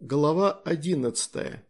Глава 11.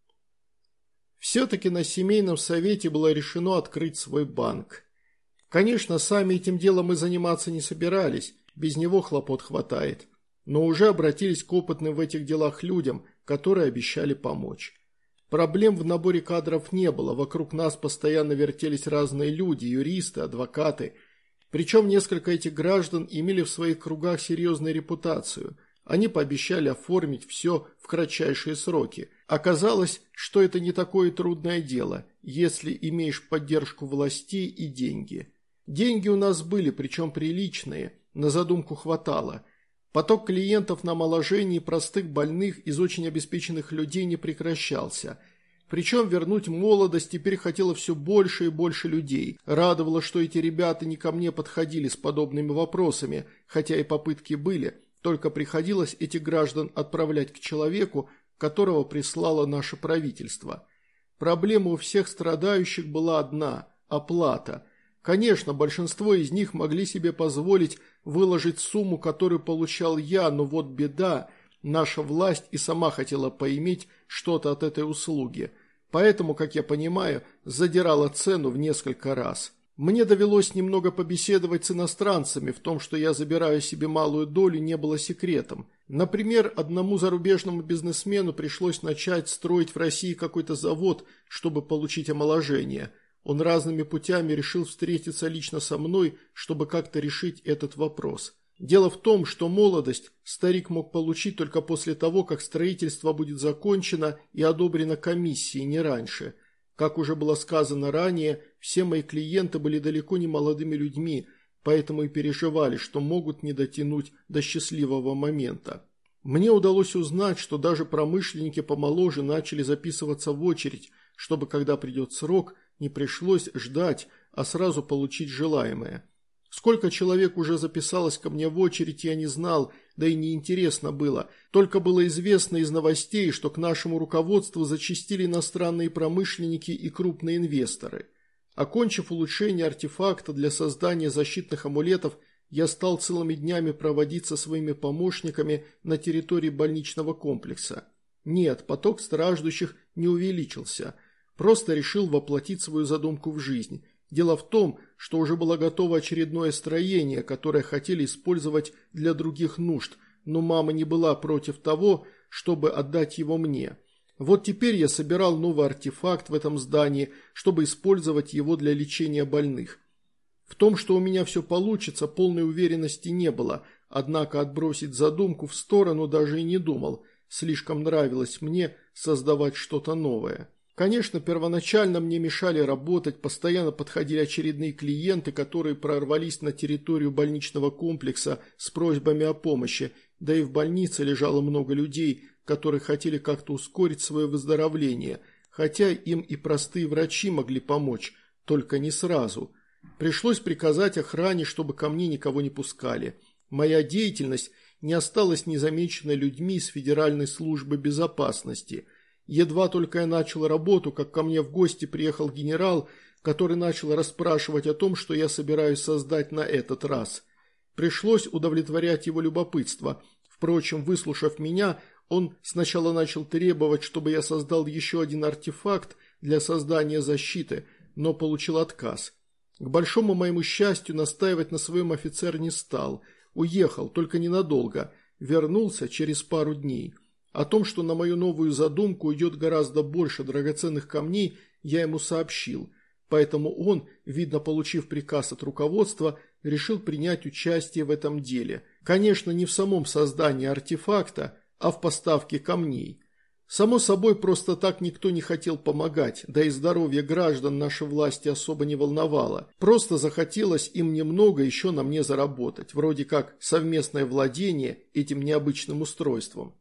Все-таки на семейном совете было решено открыть свой банк. Конечно, сами этим делом мы заниматься не собирались, без него хлопот хватает, но уже обратились к опытным в этих делах людям, которые обещали помочь. Проблем в наборе кадров не было, вокруг нас постоянно вертелись разные люди, юристы, адвокаты. Причем несколько этих граждан имели в своих кругах серьезную репутацию. Они пообещали оформить все в кратчайшие сроки. Оказалось, что это не такое трудное дело, если имеешь поддержку властей и деньги. Деньги у нас были, причем приличные, на задумку хватало. Поток клиентов на омоложении простых больных из очень обеспеченных людей не прекращался. Причем вернуть молодость теперь хотело все больше и больше людей. Радовало, что эти ребята не ко мне подходили с подобными вопросами, хотя и попытки были. Только приходилось этих граждан отправлять к человеку, которого прислало наше правительство. Проблема у всех страдающих была одна – оплата. Конечно, большинство из них могли себе позволить выложить сумму, которую получал я, но вот беда – наша власть и сама хотела поиметь что-то от этой услуги. Поэтому, как я понимаю, задирала цену в несколько раз. Мне довелось немного побеседовать с иностранцами, в том, что я забираю себе малую долю, не было секретом. Например, одному зарубежному бизнесмену пришлось начать строить в России какой-то завод, чтобы получить омоложение. Он разными путями решил встретиться лично со мной, чтобы как-то решить этот вопрос. Дело в том, что молодость старик мог получить только после того, как строительство будет закончено и одобрено комиссией, не раньше. Как уже было сказано ранее, все мои клиенты были далеко не молодыми людьми, поэтому и переживали, что могут не дотянуть до счастливого момента. Мне удалось узнать, что даже промышленники помоложе начали записываться в очередь, чтобы, когда придет срок, не пришлось ждать, а сразу получить желаемое. Сколько человек уже записалось ко мне в очередь, я не знал, да и неинтересно было. Только было известно из новостей, что к нашему руководству зачастили иностранные промышленники и крупные инвесторы. Окончив улучшение артефакта для создания защитных амулетов, я стал целыми днями проводить со своими помощниками на территории больничного комплекса. Нет, поток страждущих не увеличился. Просто решил воплотить свою задумку в жизнь. Дело в том, что уже было готово очередное строение, которое хотели использовать для других нужд, но мама не была против того, чтобы отдать его мне. Вот теперь я собирал новый артефакт в этом здании, чтобы использовать его для лечения больных. В том, что у меня все получится, полной уверенности не было, однако отбросить задумку в сторону даже и не думал. Слишком нравилось мне создавать что-то новое. Конечно, первоначально мне мешали работать, постоянно подходили очередные клиенты, которые прорвались на территорию больничного комплекса с просьбами о помощи, да и в больнице лежало много людей, которые хотели как-то ускорить свое выздоровление, хотя им и простые врачи могли помочь, только не сразу. Пришлось приказать охране, чтобы ко мне никого не пускали. Моя деятельность не осталась незамеченной людьми из Федеральной службы безопасности. Едва только я начал работу, как ко мне в гости приехал генерал, который начал расспрашивать о том, что я собираюсь создать на этот раз. Пришлось удовлетворять его любопытство. Впрочем, выслушав меня, он сначала начал требовать, чтобы я создал еще один артефакт для создания защиты, но получил отказ. К большому моему счастью, настаивать на своем офицер не стал. Уехал, только ненадолго. Вернулся через пару дней. О том, что на мою новую задумку уйдет гораздо больше драгоценных камней, я ему сообщил. Поэтому он, видно получив приказ от руководства, решил принять участие в этом деле. Конечно, не в самом создании артефакта, а в поставке камней. Само собой, просто так никто не хотел помогать, да и здоровье граждан нашей власти особо не волновало. Просто захотелось им немного еще на мне заработать, вроде как совместное владение этим необычным устройством.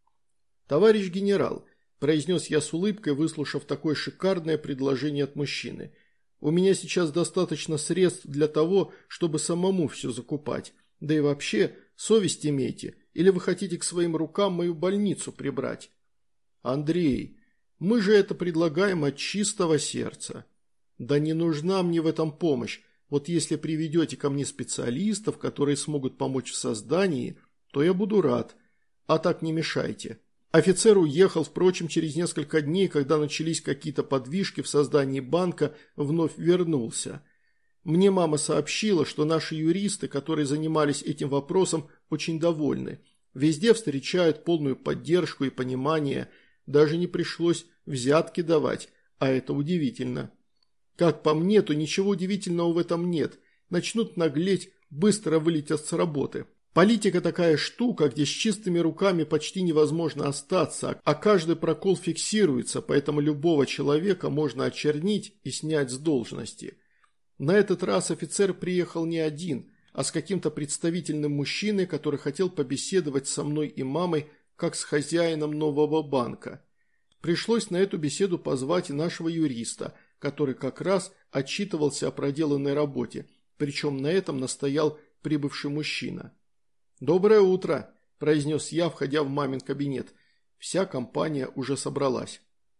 «Товарищ генерал», – произнес я с улыбкой, выслушав такое шикарное предложение от мужчины, – «у меня сейчас достаточно средств для того, чтобы самому все закупать. Да и вообще, совесть имейте, или вы хотите к своим рукам мою больницу прибрать?» «Андрей, мы же это предлагаем от чистого сердца». «Да не нужна мне в этом помощь. Вот если приведете ко мне специалистов, которые смогут помочь в создании, то я буду рад. А так не мешайте». Офицер уехал, впрочем, через несколько дней, когда начались какие-то подвижки в создании банка, вновь вернулся. Мне мама сообщила, что наши юристы, которые занимались этим вопросом, очень довольны. Везде встречают полную поддержку и понимание, даже не пришлось взятки давать, а это удивительно. Как по мне, то ничего удивительного в этом нет. Начнут наглеть, быстро вылетят с работы. Политика такая штука, где с чистыми руками почти невозможно остаться, а каждый прокол фиксируется, поэтому любого человека можно очернить и снять с должности. На этот раз офицер приехал не один, а с каким-то представительным мужчиной, который хотел побеседовать со мной и мамой, как с хозяином нового банка. Пришлось на эту беседу позвать и нашего юриста, который как раз отчитывался о проделанной работе, причем на этом настоял прибывший мужчина. «Доброе утро», – произнес я, входя в мамин кабинет. Вся компания уже собралась.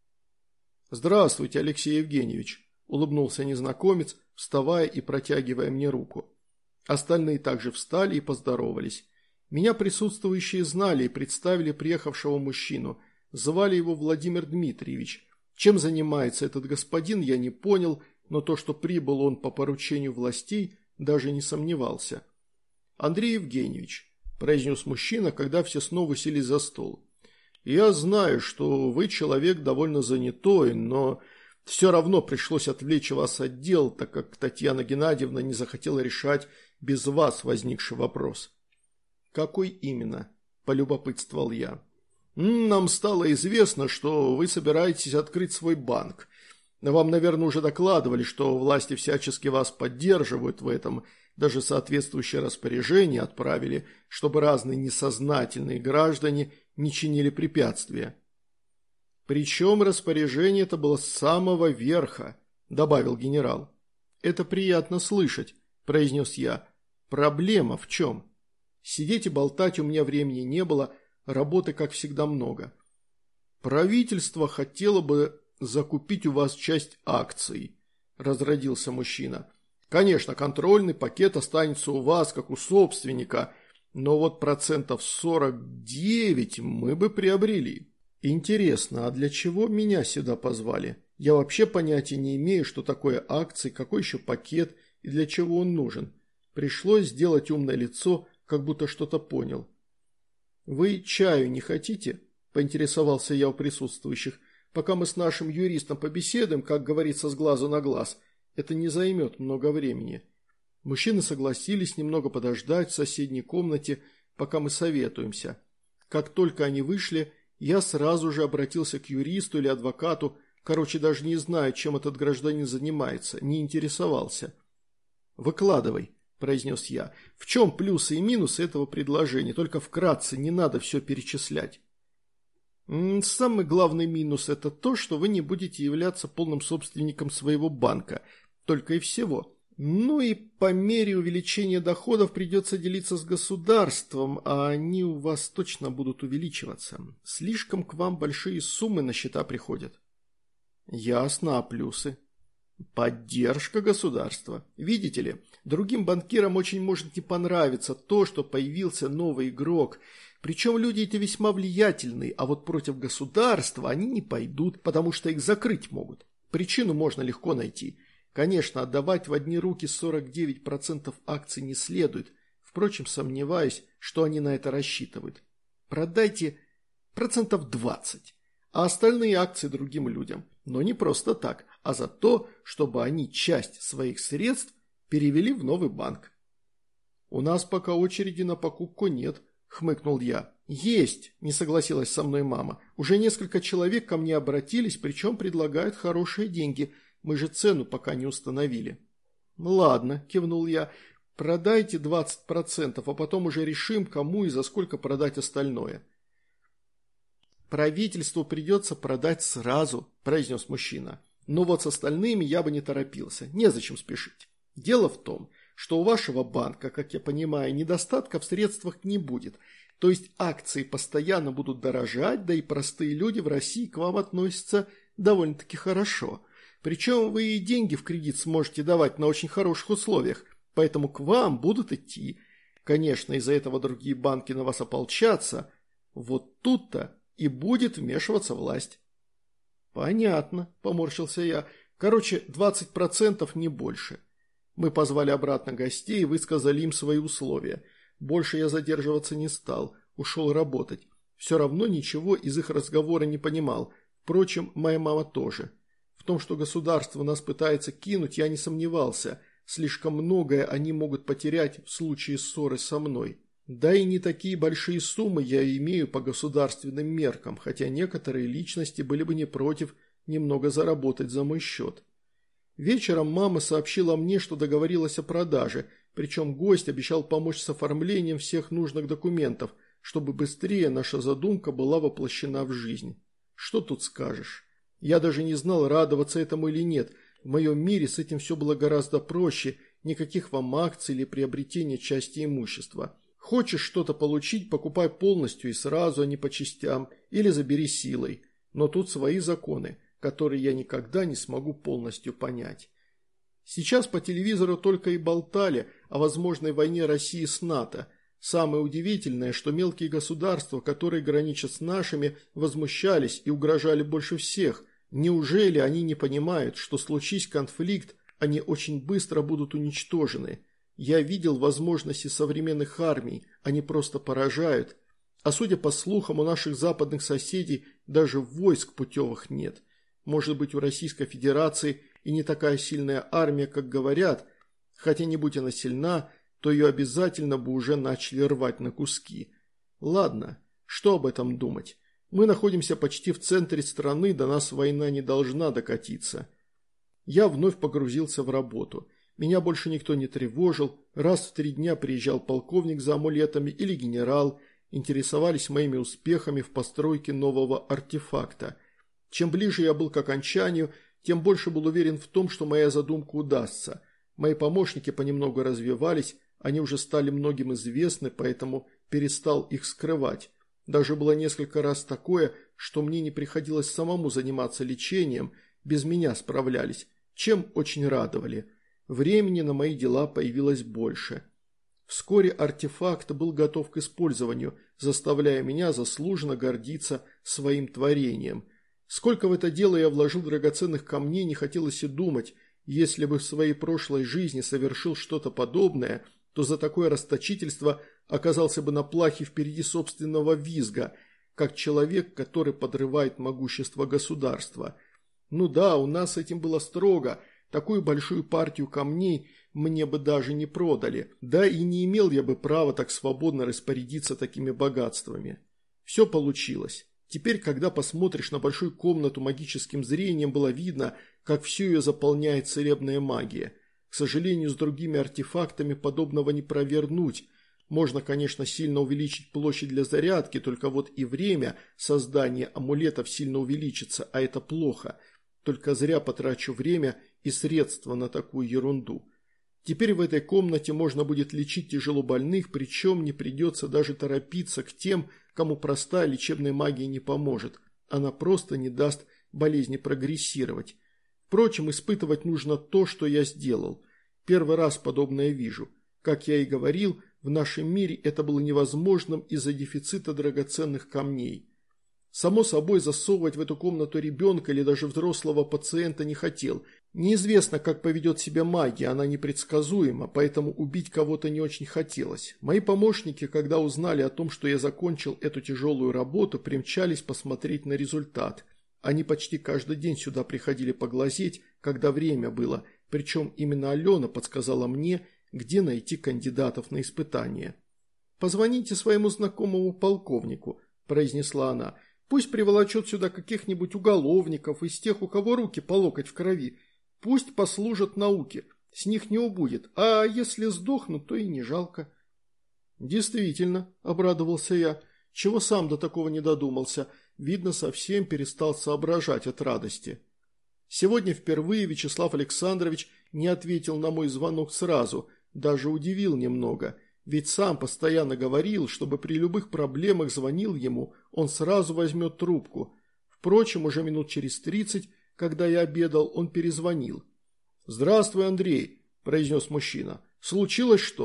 «Здравствуйте, Алексей Евгеньевич», – улыбнулся незнакомец, вставая и протягивая мне руку. Остальные также встали и поздоровались. Меня присутствующие знали и представили приехавшего мужчину. Звали его Владимир Дмитриевич. Чем занимается этот господин, я не понял, но то, что прибыл он по поручению властей, даже не сомневался. «Андрей Евгеньевич», – произнес мужчина, когда все снова уселись за стол. «Я знаю, что вы человек довольно занятой, но все равно пришлось отвлечь вас от дел, так как Татьяна Геннадьевна не захотела решать без вас возникший вопрос». «Какой именно?» – полюбопытствовал я. «Нам стало известно, что вы собираетесь открыть свой банк. Вам, наверное, уже докладывали, что власти всячески вас поддерживают в этом, даже соответствующее распоряжение отправили, чтобы разные несознательные граждане не чинили препятствия». «Причем распоряжение это было с самого верха», – добавил генерал. «Это приятно слышать», – произнес я. «Проблема в чем? Сидеть и болтать у меня времени не было, работы, как всегда, много. Правительство хотело бы закупить у вас часть акций», – разродился мужчина. «Конечно, контрольный пакет останется у вас, как у собственника, но вот 49% мы бы приобрели». «Интересно, а для чего меня сюда позвали? Я вообще понятия не имею, что такое акции, какой еще пакет и для чего он нужен. Пришлось сделать умное лицо, как будто что-то понял». «Вы чаю не хотите?» – поинтересовался я у присутствующих. «Пока мы с нашим юристом побеседуем, как говорится, с глазу на глаз, это не займет много времени». Мужчины согласились немного подождать в соседней комнате, пока мы советуемся. Как только они вышли, я сразу же обратился к юристу или адвокату, короче, даже не знаю, чем этот гражданин занимается, не интересовался. «Выкладывай», – произнес я. «В чем плюсы и минусы этого предложения? Только вкратце, не надо все перечислять». «Самый главный минус – это то, что вы не будете являться полным собственником своего банка. Только и всего. Ну и по мере увеличения доходов придется делиться с государством, а они у вас точно будут увеличиваться. Слишком к вам большие суммы на счета приходят». «Ясно, а плюсы?» «Поддержка государства. Видите ли, другим банкирам очень может не понравиться то, что появился новый игрок. Причем люди эти весьма влиятельные, а вот против государства они не пойдут, потому что их закрыть могут. Причину можно легко найти. Конечно, отдавать в одни руки 49% акций не следует. Впрочем, сомневаюсь, что они на это рассчитывают. Продайте 20%, а остальные акции другим людям. Но не просто так, а за то, чтобы они часть своих средств перевели в новый банк». «У нас пока очереди на покупку нет», – хмыкнул я. «Есть», – не согласилась со мной мама. «Уже несколько человек ко мне обратились, причем предлагают хорошие деньги. Мы же цену пока не установили». «Ладно», – кивнул я. «Продайте 20%, а потом уже решим, кому и за сколько продать остальное». «Правительству придется продать сразу», – произнес мужчина. «Но вот с остальными я бы не торопился. Незачем спешить. Дело в том, что у вашего банка, как я понимаю, недостатка в средствах не будет. То есть акции постоянно будут дорожать, да и простые люди в России к вам относятся довольно-таки хорошо. Причем вы и деньги в кредит сможете давать на очень хороших условиях, поэтому к вам будут идти. Конечно, из-за этого другие банки на вас ополчатся. Вот тут-то и будет вмешиваться власть». «Понятно», – поморщился я. «Короче, 20% не больше». Мы позвали обратно гостей и высказали им свои условия. Больше я задерживаться не стал, ушел работать. Все равно ничего из их разговора не понимал. Впрочем, моя мама тоже. В том, что государство нас пытается кинуть, я не сомневался. Слишком многое они могут потерять в случае ссоры со мной. Да и не такие большие суммы я имею по государственным меркам, хотя некоторые личности были бы не против немного заработать за мой счет. Вечером мама сообщила мне, что договорилась о продаже, причем гость обещал помочь с оформлением всех нужных документов, чтобы быстрее наша задумка была воплощена в жизнь. Что тут скажешь? Я даже не знал, радоваться этому или нет. В моем мире с этим все было гораздо проще, никаких вам акций или приобретения части имущества. Хочешь что-то получить, покупай полностью и сразу, а не по частям, или забери силой. Но тут свои законы, которые я никогда не смогу полностью понять. Сейчас по телевизору только и болтали о возможной войне России с НАТО. Самое удивительное, что мелкие государства, которые граничат с нашими, возмущались и угрожали больше всех. Неужели они не понимают, что случись конфликт, они очень быстро будут уничтожены? Я видел возможности современных армий, они просто поражают. А судя по слухам, у наших западных соседей даже войск путевых нет. Может быть, у Российской Федерации и не такая сильная армия, как говорят, хотя не будь она сильна, то ее обязательно бы уже начали рвать на куски. Ладно, что об этом думать? Мы находимся почти в центре страны, до нас война не должна докатиться. Я вновь погрузился в работу. Меня больше никто не тревожил, раз в 3 дня приезжал полковник за амулетами или генерал, интересовались моими успехами в постройке нового артефакта. Чем ближе я был к окончанию, тем больше был уверен в том, что моя задумка удастся. Мои помощники понемногу развивались, они уже стали многим известны, поэтому перестал их скрывать. Даже было несколько раз такое, что мне не приходилось самому заниматься лечением, без меня справлялись, чем очень радовали. Времени на мои дела появилось больше. Вскоре артефакт был готов к использованию, заставляя меня заслуженно гордиться своим творением. Сколько в это дело я вложил драгоценных камней, не хотелось и думать. Если бы в своей прошлой жизни совершил что-то подобное, то за такое расточительство оказался бы на плахе впереди собственного визга, как человек, который подрывает могущество государства. Ну да, у нас с этим было строго. Такую большую партию камней мне бы даже не продали. Да и не имел я бы права так свободно распорядиться такими богатствами. Все получилось. Теперь, когда посмотришь на большую комнату магическим зрением, было видно, как всю ее заполняет целебная магия. К сожалению, с другими артефактами подобного не провернуть. Можно, конечно, сильно увеличить площадь для зарядки, только вот и время создания амулетов сильно увеличится, а это плохо. Только зря потрачу время и средства на такую ерунду. Теперь в этой комнате можно будет лечить тяжелобольных, причем не придется даже торопиться к тем, кому простая лечебная магия не поможет. Она просто не даст болезни прогрессировать. Впрочем, испытывать нужно то, что я сделал. Первый раз подобное вижу. Как я и говорил, в нашем мире это было невозможным из-за дефицита драгоценных камней. Само собой, засовывать в эту комнату ребенка или даже взрослого пациента не хотел. Неизвестно, как поведет себя магия, она непредсказуема, поэтому убить кого-то не очень хотелось. Мои помощники, когда узнали о том, что я закончил эту тяжелую работу, примчались посмотреть на результат. Они почти каждый день сюда приходили поглазеть, когда время было, причем именно Алена подсказала мне, где найти кандидатов на испытание. «Позвоните своему знакомому полковнику», – произнесла она. «Пусть приволочет сюда каких-нибудь уголовников из тех, у кого руки по локоть в крови. Пусть послужат науке, с них не убудет, а если сдохнут, то и не жалко». «Действительно», – обрадовался я, – чего сам до такого не додумался, видно, совсем перестал соображать от радости. Сегодня впервые Вячеслав Александрович не ответил на мой звонок сразу, даже удивил немного. Ведь сам постоянно говорил, чтобы при любых проблемах звонил ему, он сразу возьмет трубку. Впрочем, уже минут через 30, когда я обедал, он перезвонил. «Здравствуй, Андрей», – произнес мужчина. «Случилось что?»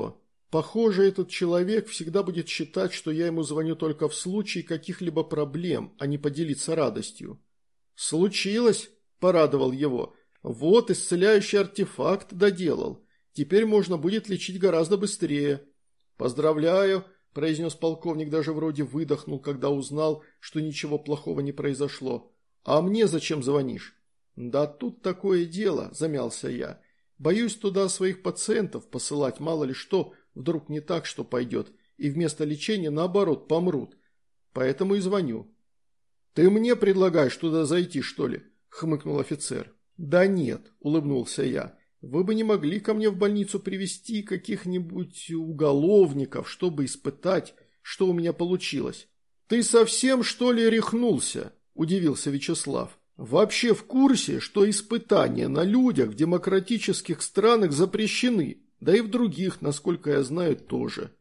Похоже, этот человек всегда будет считать, что я ему звоню только в случае каких-либо проблем, а не поделиться радостью. «Случилось?» – порадовал его. «Вот, исцеляющий артефакт доделал. Теперь можно будет лечить гораздо быстрее». «Поздравляю», – произнес полковник, даже вроде выдохнул, когда узнал, что ничего плохого не произошло. «А мне зачем звонишь?» «Да тут такое дело», – замялся я. «Боюсь туда своих пациентов посылать, мало ли что, вдруг не так, что пойдет, и вместо лечения, наоборот, помрут. Поэтому и звоню». «Ты мне предлагаешь туда зайти, что ли?» – хмыкнул офицер. «Да нет», – улыбнулся я. «Вы бы не могли ко мне в больницу привезти каких-нибудь уголовников, чтобы испытать, что у меня получилось». «Ты совсем, что ли, рехнулся?» – удивился Вячеслав. «Вообще в курсе, что испытания на людях в демократических странах запрещены, да и в других, насколько я знаю, тоже».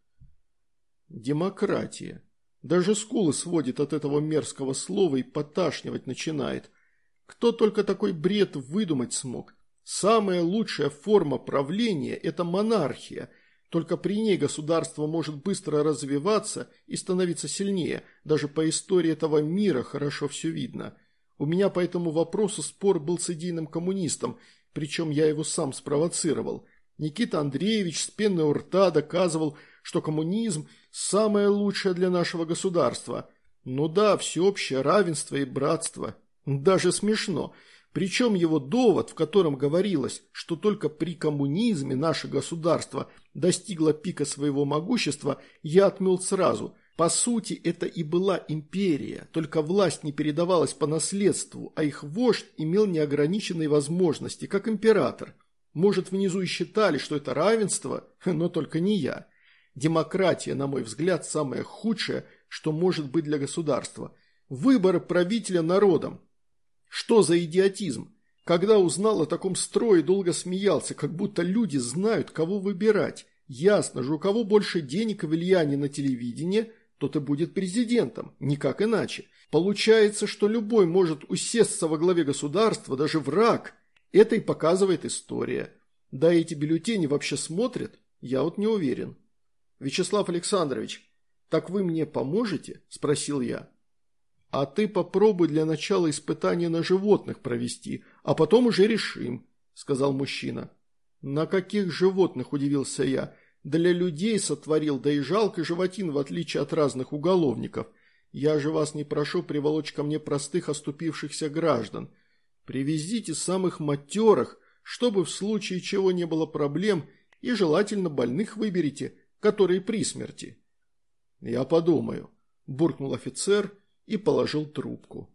Демократия. Даже скулы сводит от этого мерзкого слова и поташнивать начинает. Кто только такой бред выдумать смог? Самая лучшая форма правления – это монархия. Только при ней государство может быстро развиваться и становиться сильнее. Даже по истории этого мира хорошо все видно. У меня по этому вопросу спор был с идейным коммунистом, причем я его сам спровоцировал. Никита Андреевич с пеной у рта доказывал, что коммунизм – самое лучшее для нашего государства. Ну да, всеобщее равенство и братство. Даже смешно. Причем его довод, в котором говорилось, что только при коммунизме наше государство достигло пика своего могущества, я отмел сразу. По сути, это и была империя, только власть не передавалась по наследству, а их вождь имел неограниченные возможности, как император. Может, внизу и считали, что это равенство, но только не я. Демократия, на мой взгляд, самое худшее, что может быть для государства. Выборы правителя народом. Что за идиотизм? Когда узнал о таком строе, долго смеялся, как будто люди знают, кого выбирать. Ясно же, у кого больше денег и влияния на телевидении, тот и будет президентом, никак иначе. Получается, что любой может усесться во главе государства, даже враг. Это и показывает история. Да эти бюллетени вообще смотрят? Я вот не уверен. «Вячеслав Александрович, так вы мне поможете?» – спросил я. «А ты попробуй для начала испытания на животных провести, а потом уже решим», – сказал мужчина. «На каких животных?» – удивился я. «Для людей сотворил, да и жалко животин, в отличие от разных уголовников. Я же вас не прошу приволочь ко мне простых оступившихся граждан. Привезите самых матерых, чтобы в случае чего не было проблем, и желательно больных выберите, которые при смерти». «Я подумаю», – буркнул офицер и положил трубку.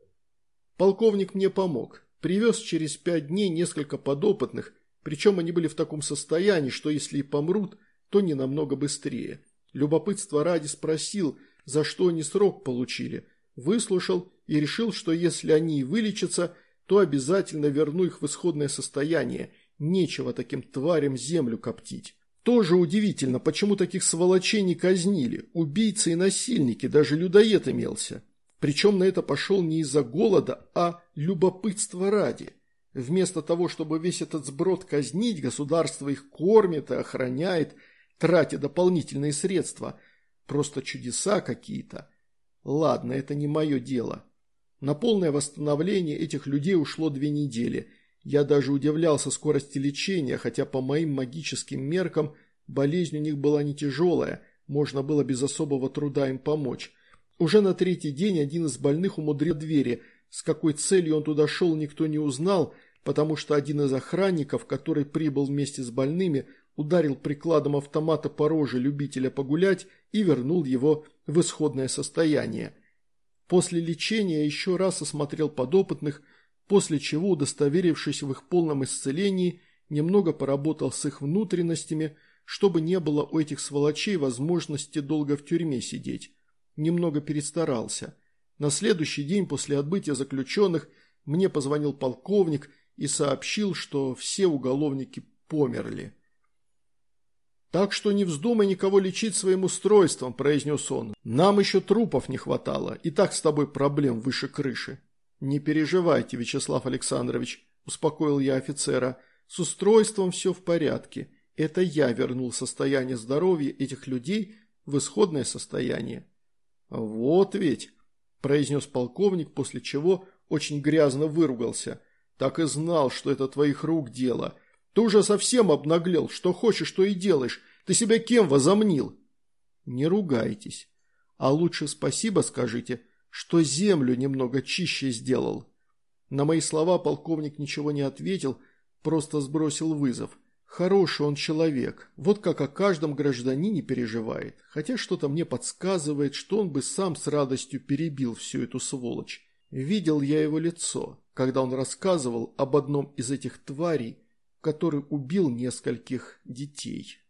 Полковник мне помог. Привез через 5 дней несколько подопытных, причем они были в таком состоянии, что если и помрут, то не намного быстрее. Любопытство ради спросил, за что они срок получили. Выслушал и решил, что если они и вылечатся, то обязательно верну их в исходное состояние. Нечего таким тварям землю коптить. Тоже удивительно, почему таких сволочей не казнили. Убийцы и насильники, даже людоед имелся. Причем на это пошел не из-за голода, а любопытства ради. Вместо того, чтобы весь этот сброд казнить, государство их кормит и охраняет, тратя дополнительные средства. Просто чудеса какие-то. Ладно, это не мое дело. На полное восстановление этих людей ушло 2 недели. Я даже удивлялся скорости лечения, хотя по моим магическим меркам болезнь у них была не тяжелая, можно было без особого труда им помочь. Уже на 3-й день один из больных умудрил двери. С какой целью он туда шел, никто не узнал, потому что один из охранников, который прибыл вместе с больными, ударил прикладом автомата по роже любителя погулять и вернул его в исходное состояние. После лечения я еще раз осмотрел подопытных, после чего, удостоверившись в их полном исцелении, немного поработал с их внутренностями, чтобы не было у этих сволочей возможности долго в тюрьме сидеть. Немного перестарался. На следующий день после отбытия заключенных мне позвонил полковник и сообщил, что все уголовники померли. «Так что не вздумай никого лечить своим устройством», – произнес он. «Нам еще трупов не хватало, и так с тобой проблем выше крыши». «Не переживайте, Вячеслав Александрович», – успокоил я офицера. «С устройством все в порядке. Это я вернул состояние здоровья этих людей в исходное состояние». «Вот ведь», – произнес полковник, после чего очень грязно выругался. «Так и знал, что это твоих рук дело. Ты уже совсем обнаглел, что хочешь, то и делаешь. Ты себя кем возомнил?» «Не ругайтесь. А лучше спасибо скажите, что землю немного чище сделал». На мои слова полковник ничего не ответил, просто сбросил вызов. Хороший он человек, вот как о каждом гражданине переживает, хотя что-то мне подсказывает, что он бы сам с радостью перебил всю эту сволочь. Видел я его лицо, когда он рассказывал об одном из этих тварей, который убил нескольких детей.